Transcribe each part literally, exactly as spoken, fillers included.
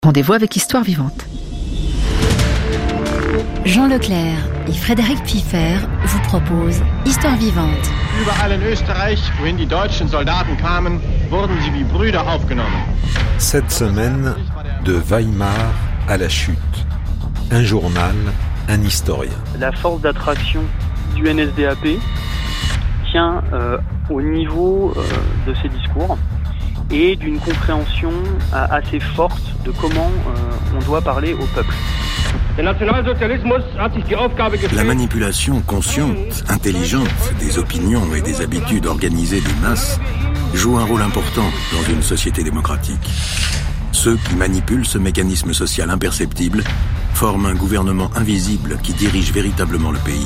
Rendez-vous avec Histoire Vivante. Jean Leclerc et Frédéric Pfiffer vous proposent Histoire Vivante. Überall in Österreich, wohin die deutschen Soldaten kamen, wurden sie wie Brüder aufgenommen. Cette semaine, de Weimar à la chute. Un journal, un historien. La force d'attraction du N S D A P tient euh, au niveau euh, de ses discours et d'une compréhension euh, assez forte de comment euh, on doit parler au peuple. La manipulation consciente, intelligente des opinions et des habitudes organisées des masses joue un rôle important dans une société démocratique. Ceux qui manipulent ce mécanisme social imperceptible forment un gouvernement invisible qui dirige véritablement le pays.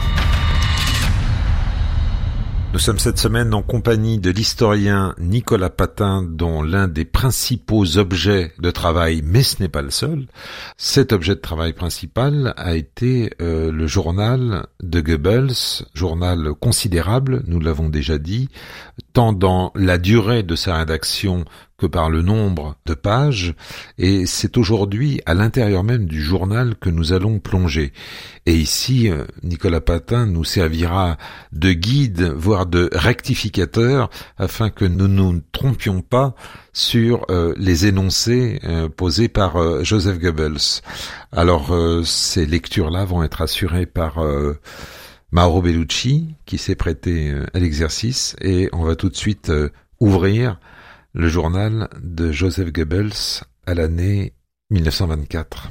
Nous sommes cette semaine en compagnie de l'historien Nicolas Patin, dont l'un des principaux objets de travail, mais ce n'est pas le seul, cet objet de travail principal a été euh, le journal de Goebbels, journal considérable, nous l'avons déjà dit, tant dans la durée de sa rédaction que par le nombre de pages, et c'est aujourd'hui à l'intérieur même du journal que nous allons plonger. Et ici, Nicolas Patin nous servira de guide, voire de rectificateur, afin que nous ne nous trompions pas sur euh, les énoncés euh, posés par euh, Joseph Goebbels. Alors, euh, ces lectures-là vont être assurées par euh, Mauro Bellucci, qui s'est prêté euh, à l'exercice, et on va tout de suite euh, ouvrir le journal de Joseph Goebbels à l'année mille neuf cent vingt-quatre.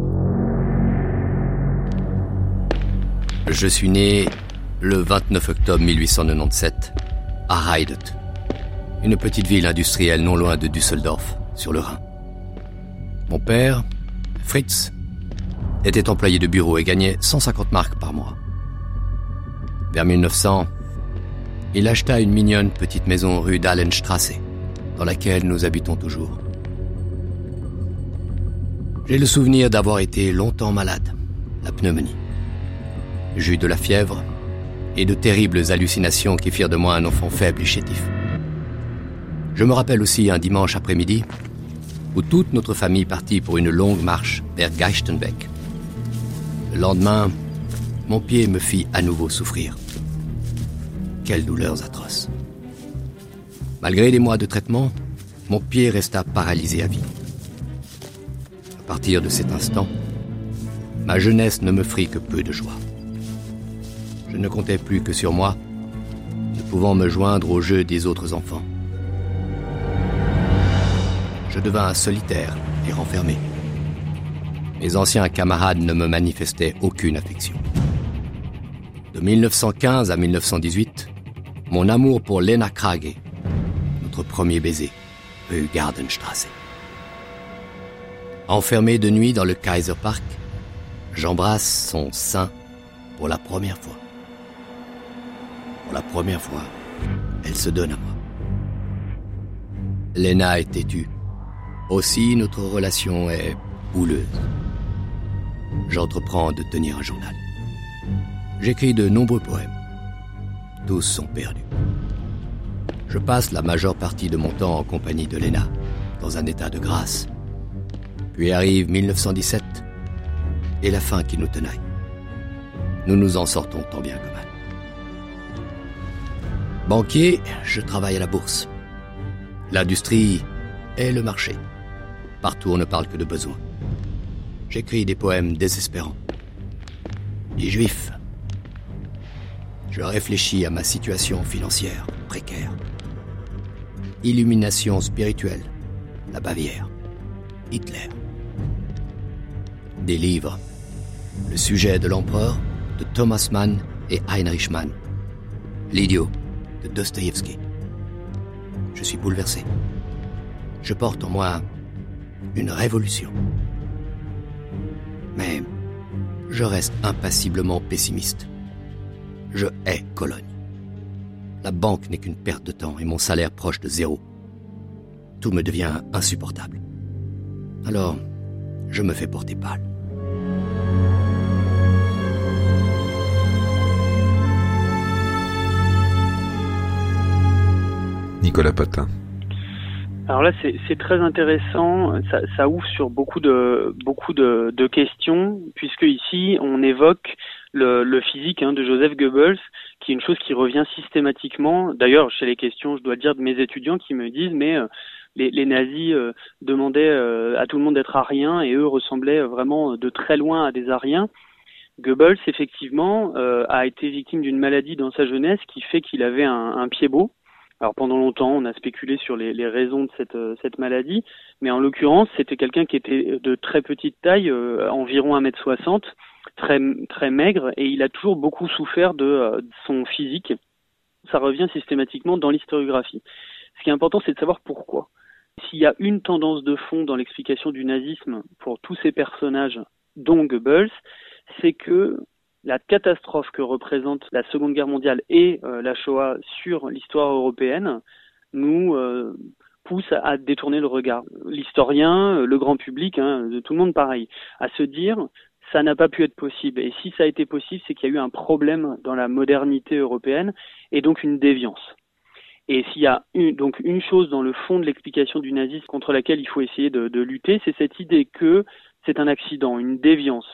Je suis né le vingt-neuf octobre mille huit cent quatre-vingt-dix-sept à Heidet, une petite ville industrielle non loin de Düsseldorf, sur le Rhin. Mon père, Fritz, était employé de bureau et gagnait cent cinquante marks par mois. Vers mille neuf cents, il acheta une mignonne petite maison rue d'Allenstrasse, dans laquelle nous habitons toujours. J'ai le souvenir d'avoir été longtemps malade, la pneumonie. J'eus de la fièvre et de terribles hallucinations qui firent de moi un enfant faible et chétif. Je me rappelle aussi un dimanche après-midi où toute notre famille partit pour une longue marche vers Geistenbeck. Le lendemain, mon pied me fit à nouveau souffrir. Quelles douleurs atroces. Malgré les mois de traitement, mon pied resta paralysé à vie. À partir de cet instant, ma jeunesse ne me offrit que peu de joie. Je ne comptais plus que sur moi, ne pouvant me joindre au jeu des autres enfants. Je devins solitaire et renfermé. Mes anciens camarades ne me manifestaient aucune affection. De mille neuf cent quinze à mille neuf cent dix-huit, mon amour pour Lena Krage, notre premier baiser, rue Gardenstrasse. Enfermé de nuit dans le Kaiserpark, j'embrasse son sein pour la première fois. Pour la première fois, elle se donne à moi. Lena est têtue. Aussi, notre relation est houleuse. J'entreprends de tenir un journal. J'écris de nombreux poèmes. Tous sont perdus. Je passe la majeure partie de mon temps en compagnie de Lena, dans un état de grâce. Puis arrive mille neuf cent dix-sept et la fin qui nous tenaille. Nous nous en sortons tant bien que mal. Banquier, je travaille à la bourse. L'industrie est le marché. Partout on ne parle que de besoins. J'écris des poèmes désespérants. Les Juifs. Je réfléchis à ma situation financière précaire. Illumination spirituelle, la Bavière, Hitler. Des livres, Le sujet de l'empereur, de Thomas Mann et Heinrich Mann. L'idiot, de Dostoïevski. Je suis bouleversé. Je porte en moi une révolution. Mais je reste impassiblement pessimiste. Je hais Cologne. La banque n'est qu'une perte de temps et mon salaire proche de zéro. Tout me devient insupportable. Alors, je me fais porter pâle. Nicolas Patin. Alors là, c'est, c'est très intéressant. Ça, ça ouvre sur beaucoup de beaucoup de, de questions, puisque ici on évoque le, le physique hein, de Joseph Goebbels, qui est une chose qui revient systématiquement. D'ailleurs, chez les questions, je dois dire de mes étudiants qui me disent, mais euh, les, les nazis euh, demandaient euh, à tout le monde d'être ariens, et eux ressemblaient vraiment de très loin à des ariens. Goebbels, effectivement, euh, a été victime d'une maladie dans sa jeunesse qui fait qu'il avait un, un pied beau. Alors pendant longtemps, on a spéculé sur les, les raisons de cette, euh, cette maladie, mais en l'occurrence, c'était quelqu'un qui était de très petite taille, euh, environ un mètre soixante, très très maigre, et il a toujours beaucoup souffert de, euh, de son physique. Ça revient systématiquement dans l'historiographie. Ce qui est important, c'est de savoir pourquoi. S'il y a une tendance de fond dans l'explication du nazisme pour tous ces personnages, dont Goebbels, c'est que la catastrophe que représente la Seconde Guerre mondiale et euh, la Shoah sur l'histoire européenne nous euh, pousse à, à détourner le regard. L'historien, le grand public, hein, tout le monde pareil, à se dire ça n'a pas pu être possible. Et si ça a été possible, c'est qu'il y a eu un problème dans la modernité européenne et donc une déviance. Et s'il y a une, donc une chose dans le fond de l'explication du nazisme contre laquelle il faut essayer de, de lutter, c'est cette idée que c'est un accident, une déviance.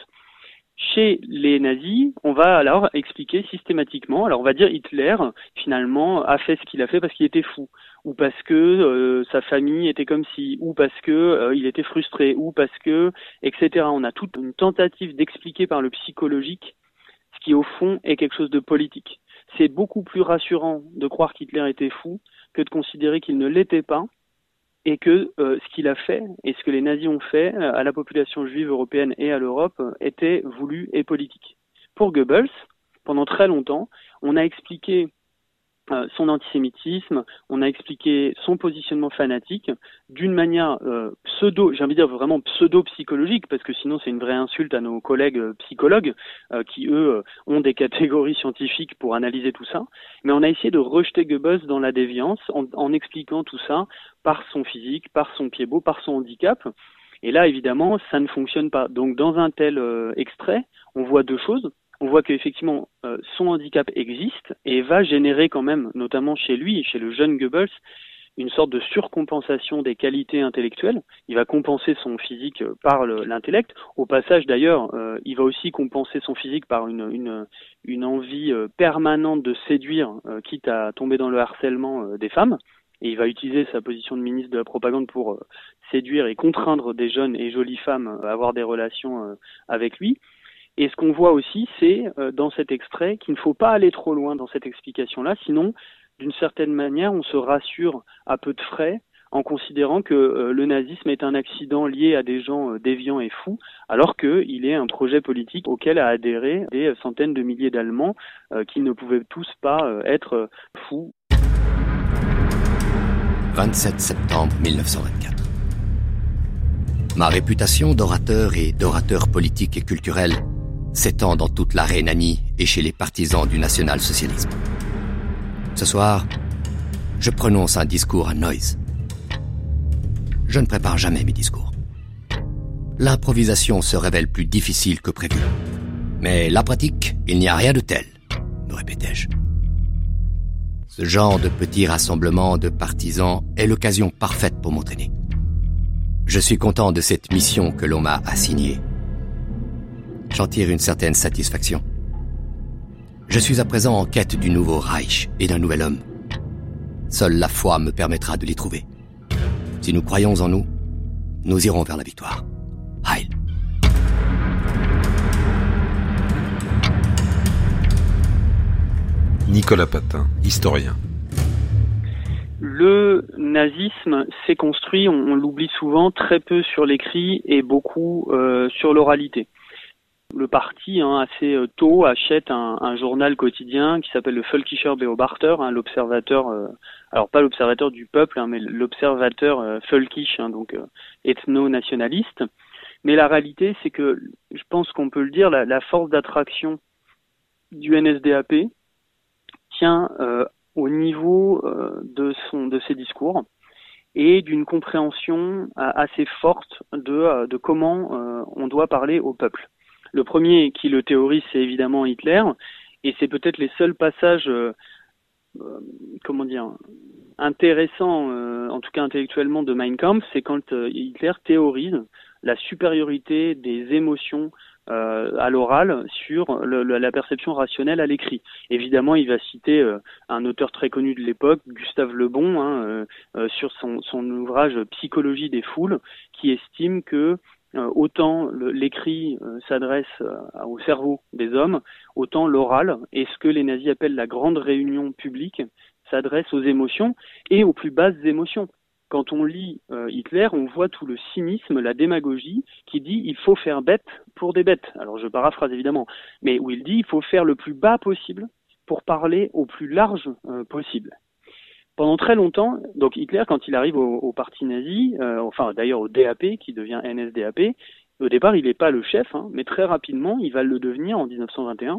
Chez les nazis, on va alors expliquer systématiquement, alors on va dire Hitler, finalement, a fait ce qu'il a fait parce qu'il était fou, ou parce que euh, sa famille était comme si, ou parce que euh, il était frustré, ou parce que, et cetera. On a toute une tentative d'expliquer par le psychologique ce qui, au fond, est quelque chose de politique. C'est beaucoup plus rassurant de croire qu'Hitler était fou que de considérer qu'il ne l'était pas, et que euh, ce qu'il a fait et ce que les nazis ont fait euh, à la population juive européenne et à l'Europe euh, était voulu et politique. Pour Goebbels, pendant très longtemps, on a expliqué euh, son antisémitisme, on a expliqué son positionnement fanatique d'une manière euh, pseudo, j'ai envie de dire vraiment pseudo-psychologique, parce que sinon c'est une vraie insulte à nos collègues euh, psychologues euh, qui, eux, euh, ont des catégories scientifiques pour analyser tout ça. Mais on a essayé de rejeter Goebbels dans la déviance en, en expliquant tout ça par son physique, par son pied beau, par son handicap. Et là, évidemment, ça ne fonctionne pas. Donc, dans un tel euh, extrait, on voit deux choses. On voit qu'effectivement, euh, son handicap existe et va générer quand même, notamment chez lui, chez le jeune Goebbels, une sorte de surcompensation des qualités intellectuelles. Il va compenser son physique par le, l'intellect. Au passage, d'ailleurs, euh, il va aussi compenser son physique par une, une, une envie euh, permanente de séduire, euh, quitte à tomber dans le harcèlement euh, des femmes. Et il va utiliser sa position de ministre de la propagande pour euh, séduire et contraindre des jeunes et jolies femmes à avoir des relations euh, avec lui. Et ce qu'on voit aussi, c'est euh, dans cet extrait qu'il ne faut pas aller trop loin dans cette explication-là, sinon, d'une certaine manière, on se rassure à peu de frais en considérant que euh, le nazisme est un accident lié à des gens euh, déviants et fous, alors qu'il est un projet politique auquel a adhéré des centaines de milliers d'Allemands euh, qui ne pouvaient tous pas euh, être euh, fous. vingt-sept septembre mille neuf cent vingt-quatre. Ma réputation d'orateur et d'orateur politique et culturel s'étend dans toute la Rhénanie et chez les partisans du national-socialisme. Ce soir, je prononce un discours à Neuss. Je ne prépare jamais mes discours. L'improvisation se révèle plus difficile que prévu. Mais la pratique, il n'y a rien de tel, me répétais-je. Ce genre de petit rassemblement de partisans est l'occasion parfaite pour m'entraîner. Je suis content de cette mission que l'on m'a assignée. J'en tire une certaine satisfaction. Je suis à présent en quête du nouveau Reich et d'un nouvel homme. Seule la foi me permettra de l'y trouver. Si nous croyons en nous, nous irons vers la victoire. Heil! Nicolas Patin, historien. Le nazisme s'est construit, on, on l'oublie souvent, très peu sur l'écrit et beaucoup euh, sur l'oralité. Le parti, hein, assez tôt, achète un, un journal quotidien qui s'appelle le Völkischer Beobachter, hein, l'observateur, euh, alors pas l'observateur du peuple, hein, mais l'observateur euh, Völkisch, hein, donc euh, ethno-nationaliste. Mais la réalité, c'est que, je pense qu'on peut le dire, la, la force d'attraction du N S D A P tient euh, au niveau euh, de son de ses discours et d'une compréhension euh, assez forte de, euh, de comment euh, on doit parler au peuple. Le premier qui le théorise, c'est évidemment Hitler, et c'est peut-être les seuls passages euh, euh, comment dire, intéressant, euh, en tout cas intellectuellement, de Mein Kampf, c'est quand euh, Hitler théorise la supériorité des émotions euh, à l'oral sur le, le, la perception rationnelle à l'écrit. Évidemment, il va citer euh, un auteur très connu de l'époque, Gustave Le Bon, hein, euh, euh, sur son, son ouvrage Psychologie des foules, qui estime que euh, autant le, l'écrit euh, s'adresse euh, au cerveau des hommes, autant l'oral, et ce que les nazis appellent la grande réunion publique, s'adresse aux émotions et aux plus basses émotions. Quand on lit euh, Hitler, on voit tout le cynisme, la démagogie, qui dit il faut faire bête pour des bêtes. Alors je paraphrase évidemment, mais où il dit il faut faire le plus bas possible pour parler au plus large euh, possible. Pendant très longtemps, donc Hitler, quand il arrive au, au parti nazi, euh, enfin d'ailleurs au D A P, qui devient N S D A P, au départ il n'est pas le chef, hein, mais très rapidement il va le devenir en dix-neuf cent vingt et un,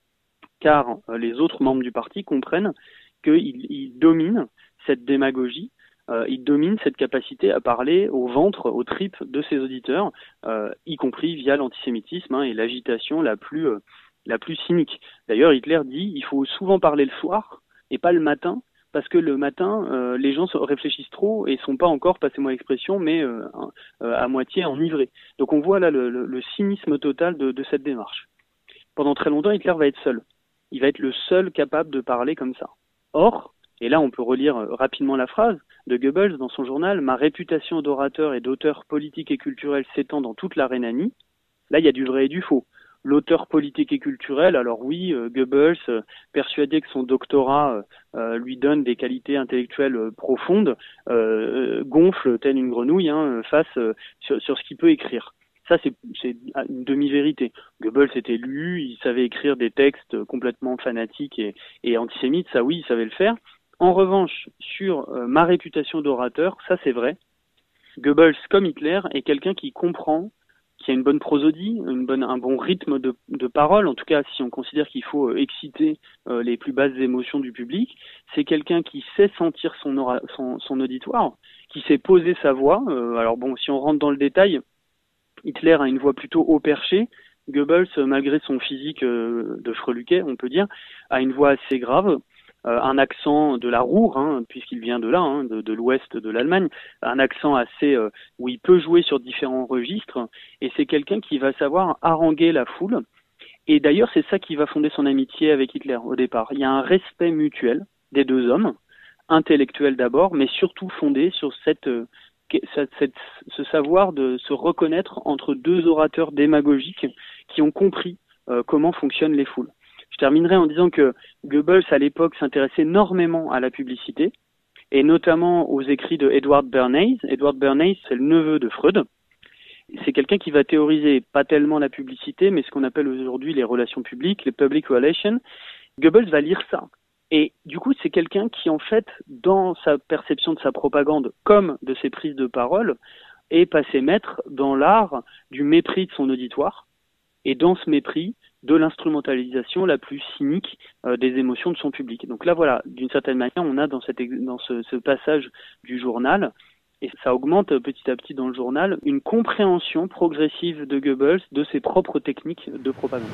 car euh, les autres membres du parti comprennent qu'il il domine cette démagogie. Euh, il domine cette capacité à parler au ventre, aux tripes de ses auditeurs, euh, y compris via l'antisémitisme hein, et l'agitation la plus euh, la plus cynique. D'ailleurs, Hitler dit il faut souvent parler le soir et pas le matin, parce que le matin, euh, les gens réfléchissent trop et sont pas encore, passez-moi l'expression, mais euh, euh, à moitié enivrés. Donc on voit là le, le, le cynisme total de, de cette démarche. Pendant très longtemps, Hitler va être seul. Il va être le seul capable de parler comme ça. Or, et là on peut relire rapidement la phrase de Goebbels dans son journal, « Ma réputation d'orateur et d'auteur politique et culturel s'étend dans toute la Rhénanie ». Là, il y a du vrai et du faux. L'auteur politique et culturel, alors oui, euh, Goebbels, euh, persuadé que son doctorat euh, lui donne des qualités intellectuelles euh, profondes, euh, gonfle telle une grenouille hein, face euh, sur, sur ce qu'il peut écrire. Ça, c'est, c'est une demi-vérité. Goebbels était lu, il savait écrire des textes complètement fanatiques et, et antisémites, ça oui, il savait le faire. En revanche, sur euh, ma réputation d'orateur, ça c'est vrai. Goebbels, comme Hitler, est quelqu'un qui comprend, qui a une bonne prosodie, une bonne, un bon rythme de, de parole, en tout cas si on considère qu'il faut euh, exciter euh, les plus basses émotions du public. C'est quelqu'un qui sait sentir son, ora- son, son auditoire, qui sait poser sa voix. Euh, alors bon, si on rentre dans le détail, Hitler a une voix plutôt haut perchée. Goebbels, malgré son physique euh, de freluquet, on peut dire, a une voix assez grave. Euh, un accent de la Ruhr, hein, puisqu'il vient de là, hein, de, de l'ouest de l'Allemagne, un accent assez euh, où il peut jouer sur différents registres, et c'est quelqu'un qui va savoir haranguer la foule. Et d'ailleurs, c'est ça qui va fonder son amitié avec Hitler au départ. Il y a un respect mutuel des deux hommes, intellectuel d'abord, mais surtout fondé sur cette, euh, cette, cette, ce savoir de se reconnaître entre deux orateurs démagogiques qui ont compris euh, comment fonctionnent les foules. Je terminerai en disant que Goebbels, à l'époque, s'intéressait énormément à la publicité, et notamment aux écrits de Edward Bernays. Edward Bernays, c'est le neveu de Freud. C'est quelqu'un qui va théoriser pas tellement la publicité, mais ce qu'on appelle aujourd'hui les relations publiques, les public relations. Goebbels va lire ça. Et du coup, c'est quelqu'un qui, en fait, dans sa perception de sa propagande, comme de ses prises de parole, est passé maître dans l'art du mépris de son auditoire, et dans ce mépris, de l'instrumentalisation la plus cynique euh, des émotions de son public. Donc là, voilà, d'une certaine manière, on a dans, cette, dans ce, ce passage du journal, et ça augmente petit à petit dans le journal, une compréhension progressive de Goebbels de ses propres techniques de propagande.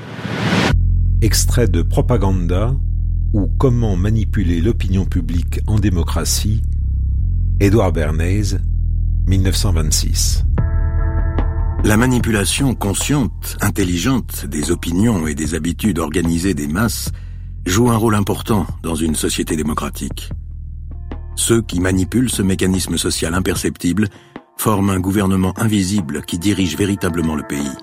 Extrait de Propaganda, ou Comment manipuler l'opinion publique en démocratie, Edward Bernays, dix-neuf cent vingt-six. La manipulation consciente, intelligente des opinions et des habitudes organisées des masses joue un rôle important dans une société démocratique. Ceux qui manipulent ce mécanisme social imperceptible forment un gouvernement invisible qui dirige véritablement le pays.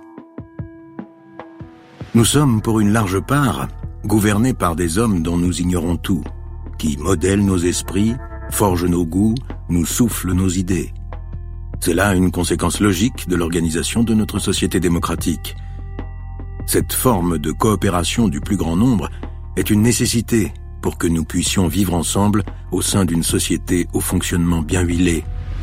Nous sommes, pour une large part, gouvernés par des hommes dont nous ignorons tout, qui modèlent nos esprits, forgent nos goûts, nous soufflent nos idées. C'est là une conséquence logique de l'organisation de notre société démocratique. Cette forme de coopération du plus grand nombre est une nécessité pour que nous puissions vivre ensemble au sein d'une société au fonctionnement bien huilé.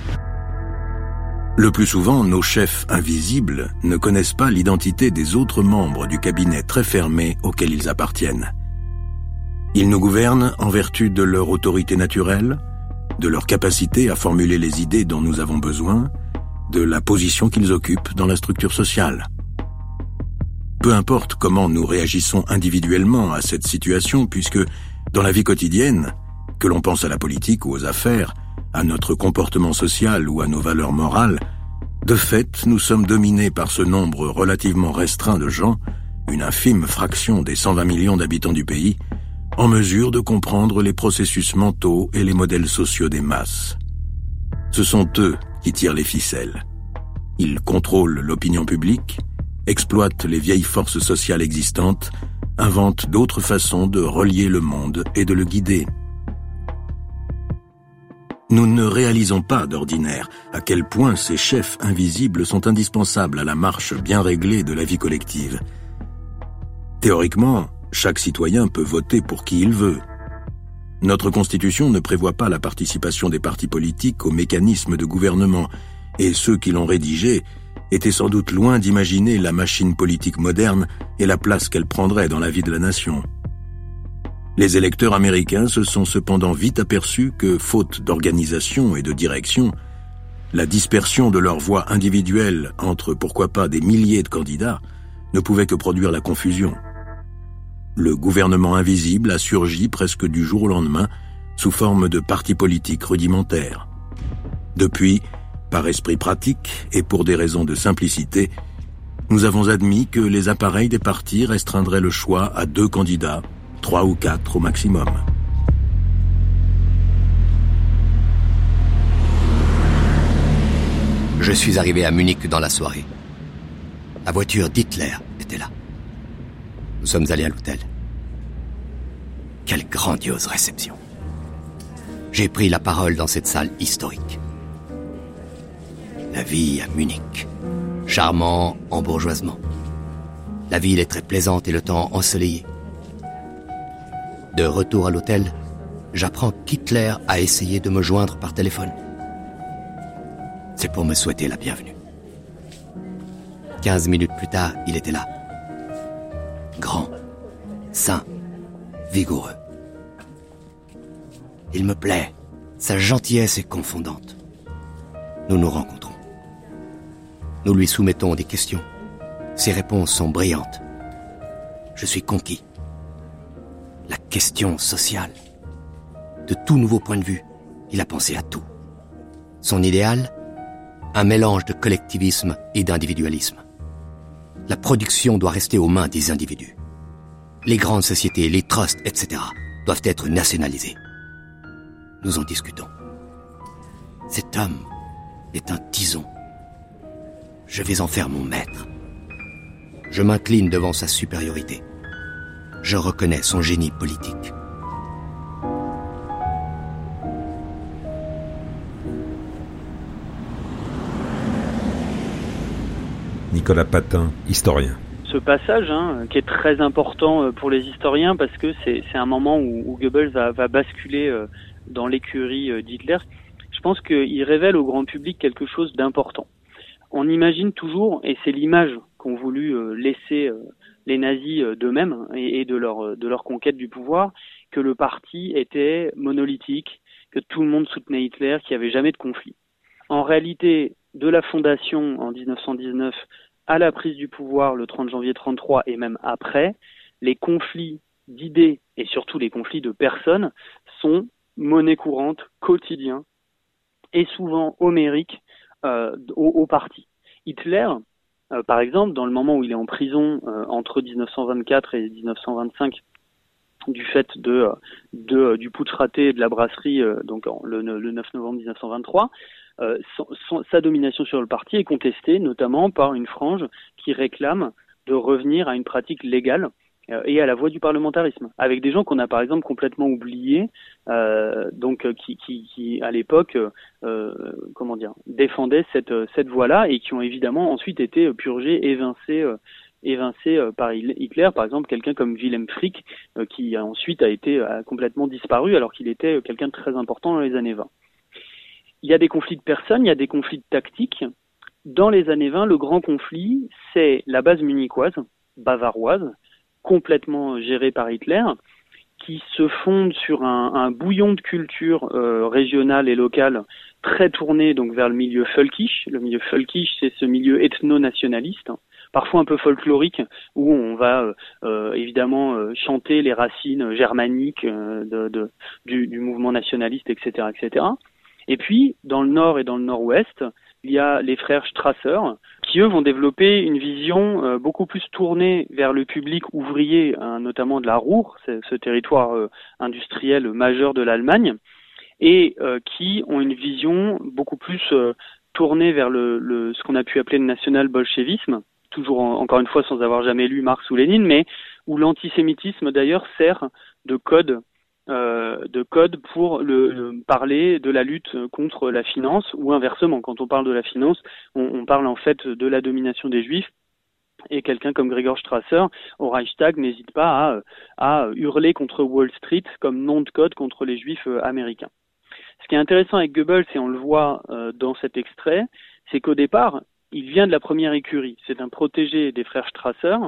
Le plus souvent, nos chefs invisibles ne connaissent pas l'identité des autres membres du cabinet très fermé auquel ils appartiennent. Ils nous gouvernent en vertu de leur autorité naturelle, de leur capacité à formuler les idées dont nous avons besoin, de la position qu'ils occupent dans la structure sociale. Peu importe comment nous réagissons individuellement à cette situation, puisque, dans la vie quotidienne, Que l'on pense à la politique ou aux affaires, à notre comportement social ou à nos valeurs morales, de fait, nous sommes dominés par ce nombre relativement restreint de gens, une infime fraction des cent vingt millions d'habitants du pays, en mesure de comprendre les processus mentaux et les modèles sociaux des masses. Ce sont eux qui tirent les ficelles. Ils contrôlent l'opinion publique, exploitent les vieilles forces sociales existantes, inventent d'autres façons de relier le monde et de le guider. Nous ne réalisons pas d'ordinaire à quel point ces chefs invisibles sont indispensables à la marche bien réglée de la vie collective. Théoriquement, chaque citoyen peut voter pour qui il veut. Notre Constitution ne prévoit pas la participation des partis politiques aux mécanismes de gouvernement, et ceux qui l'ont rédigée étaient sans doute loin d'imaginer la machine politique moderne et la place qu'elle prendrait dans la vie de la nation. Les électeurs américains se sont cependant vite aperçus que, faute d'organisation et de direction, la dispersion de leurs voix individuelles entre, pourquoi pas, des milliers de candidats ne pouvait que produire la confusion. Le gouvernement invisible a surgi presque du jour au lendemain sous forme de partis politiques rudimentaires. Depuis, par esprit pratique et pour des raisons de simplicité, nous avons admis que les appareils des partis restreindraient le choix à deux candidats, trois ou quatre au maximum. Je suis arrivé à Munich dans la soirée. La voiture d'Hitler était là. Nous sommes allés à l'hôtel. Quelle grandiose réception. J'ai pris la parole dans cette salle historique. La vie à Munich. Charmant embourgeoisement. La ville est très plaisante et le temps ensoleillé. De retour à l'hôtel, j'apprends qu'Hitler a essayé de me joindre par téléphone. C'est pour me souhaiter la bienvenue. Quinze minutes plus tard, il était là. Grand, sain, vigoureux. Il me plaît. Sa gentillesse est confondante. Nous nous rencontrons. Nous lui soumettons des questions. Ses réponses sont brillantes. Je suis conquis. La question sociale. De tout nouveau point de vue, il a pensé à tout. Son idéal, un mélange de collectivisme et d'individualisme. La production doit rester aux mains des individus. Les grandes sociétés, les trusts, et cetera doivent être nationalisés. Nous en discutons. Cet homme est un tison. Je vais en faire mon maître. Je m'incline devant sa supériorité. Je reconnais son génie politique. Nicolas Patin, historien. Ce passage, hein, qui est très important pour les historiens parce que c'est, c'est un moment où, où Goebbels va, va basculer euh, dans l'écurie euh, d'Hitler, je pense qu'il révèle au grand public quelque chose d'important. On imagine toujours, et c'est l'image qu'ont voulu euh, laisser euh, les nazis euh, d'eux-mêmes et, et de leur, de leur conquête du pouvoir, que le parti était monolithique, que tout le monde soutenait Hitler, qu'il n'y avait jamais de conflit. En réalité, de la fondation en dix-neuf cent dix-neuf à la prise du pouvoir le trente janvier trente-trois et même après, les conflits d'idées et surtout les conflits de personnes sont monnaie courante, quotidiens et souvent homériques euh, au, au parti. Hitler, euh, par exemple, dans le moment où il est en prison euh, entre dix-neuf cent vingt-quatre et dix-neuf cent vingt-cinq, du fait de, de du putsch raté de la brasserie, euh, donc le, le neuf novembre dix-neuf cent vingt-trois, euh, son, son, sa domination sur le parti est contestée notamment par une frange qui réclame de revenir à une pratique légale euh, et à la voie du parlementarisme, avec des gens qu'on a par exemple complètement oubliés, euh, donc qui, qui, qui à l'époque, euh, comment dire, défendaient cette cette voie-là et qui ont évidemment ensuite été purgés, évincés. Euh, évincé par Hitler, par exemple quelqu'un comme Wilhelm Frick, euh, qui ensuite a été a complètement disparu alors qu'il était quelqu'un de très important dans les années vingt. Il y a des conflits de personnes, il y a des conflits de tactiques. Dans les années vingt, le grand conflit, c'est la base munichoise, bavaroise, complètement gérée par Hitler, qui se fonde sur un, un bouillon de culture euh, régionale et locale très tourné donc vers le milieu folkish. Le milieu folkish, c'est ce milieu ethno-nationaliste, hein, parfois un peu folklorique, où on va euh, évidemment euh, chanter les racines germaniques euh, de, de, du, du mouvement nationaliste, et cetera, et cetera. Et puis, dans le nord et dans le nord-ouest, il y a les frères Strasser, qui eux vont développer une vision euh, beaucoup plus tournée vers le public ouvrier, hein, notamment de la Ruhr, c'est ce territoire euh, industriel majeur de l'Allemagne, et euh, qui ont une vision beaucoup plus euh, tournée vers le, le ce qu'on a pu appeler le national-bolchevisme, toujours en, encore une fois sans avoir jamais lu Marx ou Lénine, mais où l'antisémitisme d'ailleurs sert de code Euh, de code pour le, le parler de la lutte contre la finance, ou inversement, quand on parle de la finance, on, on parle en fait de la domination des Juifs, et quelqu'un comme Gregor Strasser au Reichstag n'hésite pas à, à hurler contre Wall Street comme nom de code contre les Juifs américains. Ce qui est intéressant avec Goebbels, et on le voit euh, dans cet extrait, c'est qu'au départ, il vient de la première écurie, c'est un protégé des frères Strasser,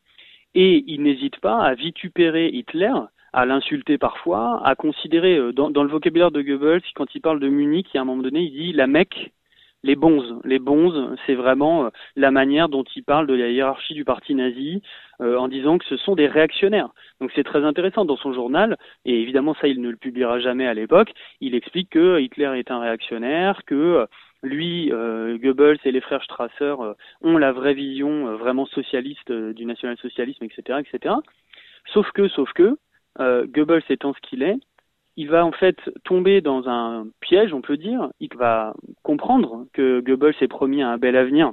et il n'hésite pas à vitupérer Hitler, à l'insulter parfois, à considérer, dans, dans le vocabulaire de Goebbels, quand il parle de Munich, il y a un moment donné, il dit la Mecque, les bonzes. Les bonzes, c'est vraiment la manière dont il parle de la hiérarchie du parti nazi, euh, en disant que ce sont des réactionnaires. Donc c'est très intéressant dans son journal, et évidemment ça il ne le publiera jamais à l'époque, il explique que Hitler est un réactionnaire, que lui, euh, Goebbels et les frères Strasser euh, ont la vraie vision euh, vraiment socialiste euh, du national-socialisme, et cetera, et cetera. Sauf que, sauf que, Euh, Goebbels étant ce qu'il est, il va en fait tomber dans un piège, on peut dire. Il va comprendre que Goebbels est promis à un bel avenir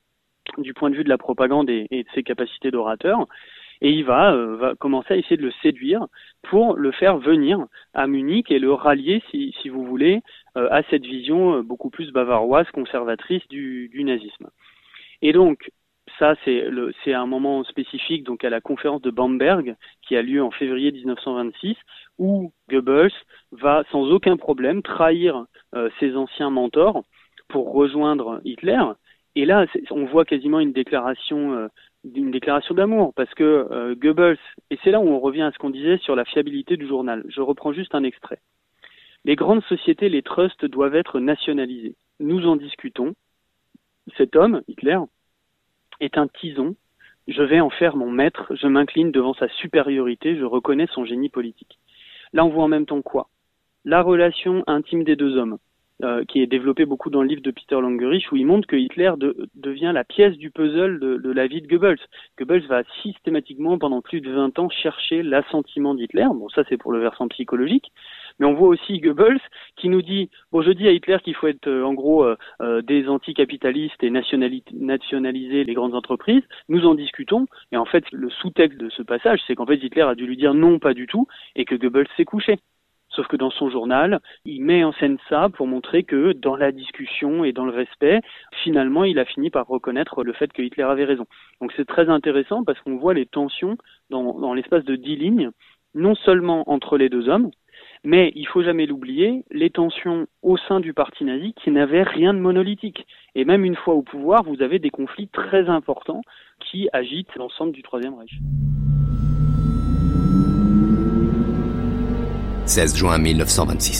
du point de vue de la propagande et, et de ses capacités d'orateur, et il va, euh, va commencer à essayer de le séduire pour le faire venir à Munich et le rallier, si, si vous voulez, euh, à cette vision beaucoup plus bavaroise, conservatrice du, du nazisme. Et donc, ça, c'est, le, c'est un moment spécifique donc à la conférence de Bamberg qui a lieu en février dix-neuf cent vingt-six, où Goebbels va sans aucun problème trahir euh, ses anciens mentors pour rejoindre Hitler. Et là, on voit quasiment une déclaration, euh, une déclaration d'amour, parce que euh, Goebbels, et c'est là où on revient à ce qu'on disait sur la fiabilité du journal. Je reprends juste un extrait. Les grandes sociétés, les trusts doivent être nationalisés. Nous en discutons. Cet homme, Hitler, est un tison, je vais en faire mon maître, je m'incline devant sa supériorité, je reconnais son génie politique. Là, on voit en même temps quoi ? La relation intime des deux hommes, euh, qui est développée beaucoup dans le livre de Peter Langerich, où il montre que Hitler de, devient la pièce du puzzle de, de la vie de Goebbels. Goebbels va systématiquement, pendant plus de vingt ans, chercher l'assentiment d'Hitler. Bon, ça, c'est pour le versant psychologique. Mais on voit aussi Goebbels qui nous dit, bon, je dis à Hitler qu'il faut être euh, en gros euh, euh, des anticapitalistes et nationali- nationaliser les grandes entreprises. Nous en discutons. Et en fait, le sous-texte de ce passage, c'est qu'en fait, Hitler a dû lui dire non, pas du tout, et que Goebbels s'est couché. Sauf que dans son journal, il met en scène ça pour montrer que dans la discussion et dans le respect, finalement, il a fini par reconnaître le fait que Hitler avait raison. Donc c'est très intéressant parce qu'on voit les tensions dans, dans l'espace de dix lignes, non seulement entre les deux hommes, mais il faut jamais l'oublier, les tensions au sein du parti nazi qui n'avaient rien de monolithique. Et même une fois au pouvoir, vous avez des conflits très importants qui agitent l'ensemble du Troisième Reich. seize juin mille neuf cent vingt-six.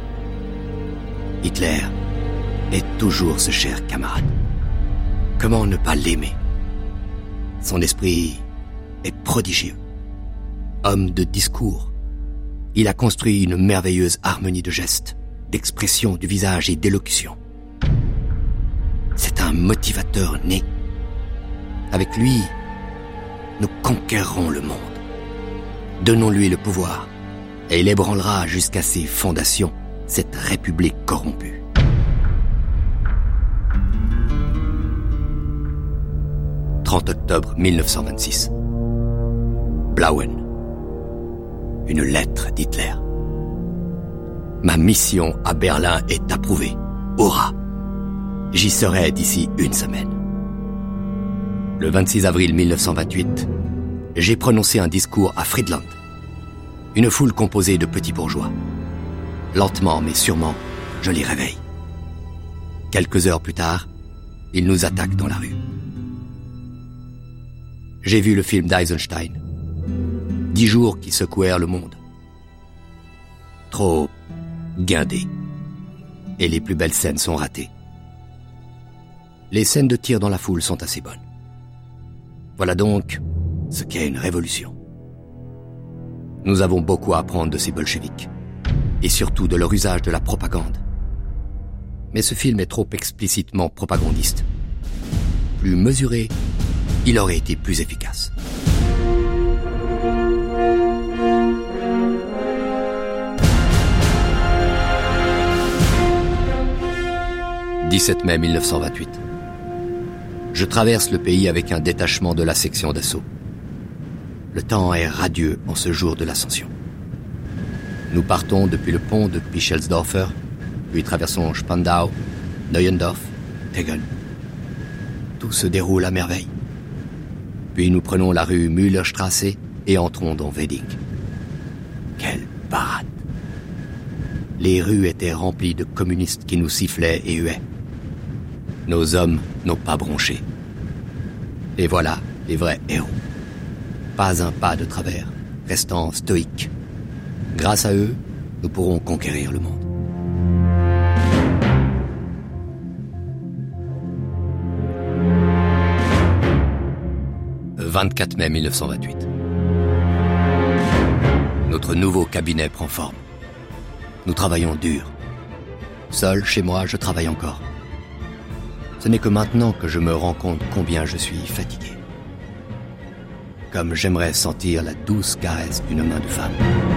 Hitler est toujours ce cher camarade. Comment ne pas l'aimer ? Son esprit est prodigieux. Homme de discours, il a construit une merveilleuse harmonie de gestes, d'expression du visage et d'élocution. C'est un motivateur né. Avec lui, nous conquérerons le monde. Donnons-lui le pouvoir, et il ébranlera jusqu'à ses fondations cette république corrompue. trente octobre mille neuf cent vingt-six. Blauen. Une lettre d'Hitler. Ma mission à Berlin est approuvée. Hurrah! J'y serai d'ici une semaine. Le vingt-six avril mille neuf cent vingt-huit, j'ai prononcé un discours à Friedland. Une foule composée de petits bourgeois. Lentement mais sûrement, je les réveille. Quelques heures plus tard, ils nous attaquent dans la rue. J'ai vu le film d'Eisenstein. Dix jours qui secouèrent le monde. trop guindé. Et les plus belles scènes sont ratées. Les scènes de tir dans la foule sont assez bonnes. Voilà donc ce qu'est une révolution. Nous avons beaucoup à apprendre de ces bolcheviks, et surtout de leur usage de la propagande. Mais ce film est trop explicitement propagandiste. Plus mesuré, il aurait été plus efficace. dix-sept mai mille neuf cent vingt-huit. Je traverse le pays avec un détachement de la section d'assaut. Le temps est radieux en ce jour de l'ascension. Nous partons depuis le pont de Pichelsdorfer, puis traversons Spandau, Neuendorf, Tegel. Tout se déroule à merveille. Puis nous prenons la rue Müllerstraße et entrons dans Wedding. Quelle parade! Les rues étaient remplies de communistes qui nous sifflaient et huaient. Nos hommes n'ont pas bronché. Et voilà les vrais héros. Pas un pas de travers, restant stoïques. Grâce à eux, nous pourrons conquérir le monde. vingt-quatre mai mille neuf cent vingt-huit. Notre nouveau cabinet prend forme. Nous travaillons dur. Seul, chez moi, je travaille encore. Ce n'est que maintenant que je me rends compte combien je suis fatigué. Comme j'aimerais sentir la douce caresse d'une main de femme.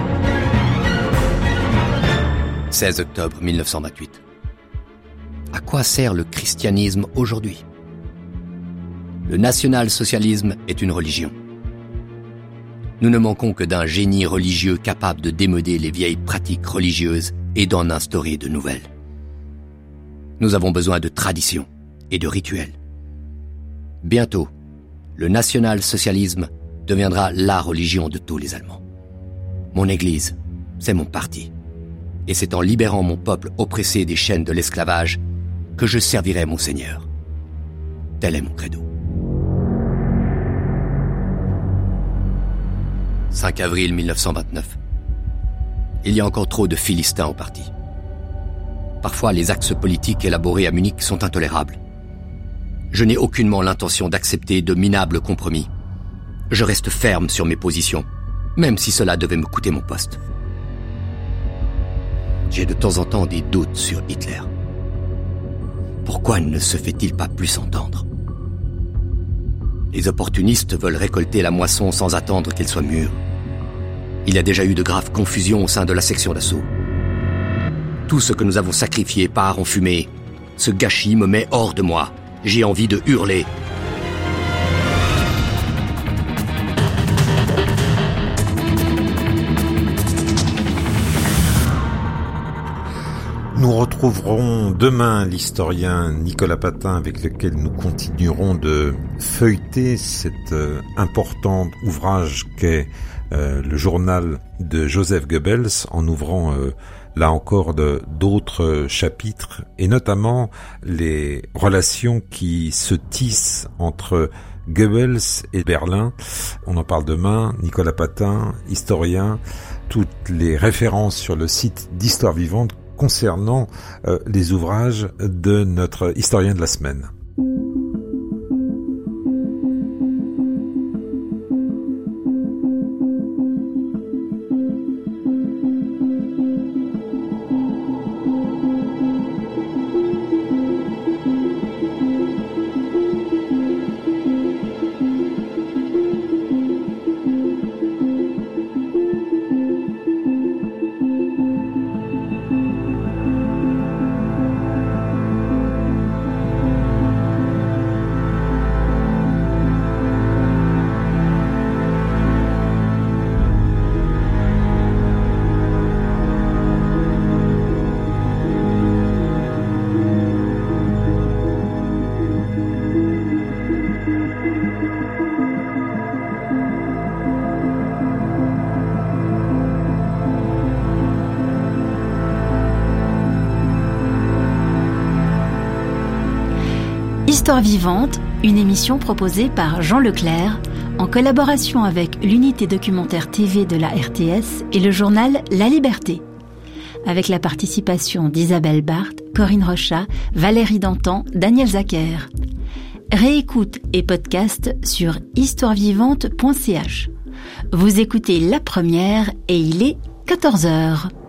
seize octobre mille neuf cent vingt-huit. À quoi sert le christianisme aujourd'hui ? Le national-socialisme est une religion. Nous ne manquons que d'un génie religieux capable de démoder les vieilles pratiques religieuses et d'en instaurer de nouvelles. Nous avons besoin de traditions et de rituels. Bientôt, le national-socialisme deviendra la religion de tous les Allemands. Mon Église, c'est mon parti. Et c'est en libérant mon peuple oppressé des chaînes de l'esclavage que je servirai mon Seigneur. Tel est mon credo. cinq avril mille neuf cent vingt-neuf. Il y a encore trop de Philistins au parti. Parfois, les axes politiques élaborés à Munich sont intolérables. Je n'ai aucunement l'intention d'accepter de minables compromis. Je reste ferme sur mes positions, même si cela devait me coûter mon poste. J'ai de temps en temps des doutes sur Hitler. Pourquoi ne se fait-il pas plus entendre ? Les opportunistes veulent récolter la moisson sans attendre qu'elle soit mûre. Il y a déjà eu de graves confusions au sein de la section d'assaut. Tout ce que nous avons sacrifié part en fumée. Ce gâchis me met hors de moi. J'ai envie de hurler. Nous retrouverons demain l'historien Nicolas Patin avec lequel nous continuerons de feuilleter cet euh, important ouvrage qu'est euh, le journal de Joseph Goebbels en ouvrant euh, là encore de, d'autres chapitres et notamment les relations qui se tissent entre Goebbels et Berlin. On en parle demain. Nicolas Patin, historien, toutes les références sur le site d'Histoire Vivante concernant euh, les ouvrages de notre historien de la semaine. Histoire vivante, une émission proposée par Jean Leclerc en collaboration avec l'unité documentaire T V de la R T S et le journal La Liberté. avec la participation d'Isabelle Barthes, Corinne Rochat, Valérie Dantan, Daniel Zacher. Réécoute et podcast sur histoire vivante point c h. Vous écoutez La Première et il est quatorze heures.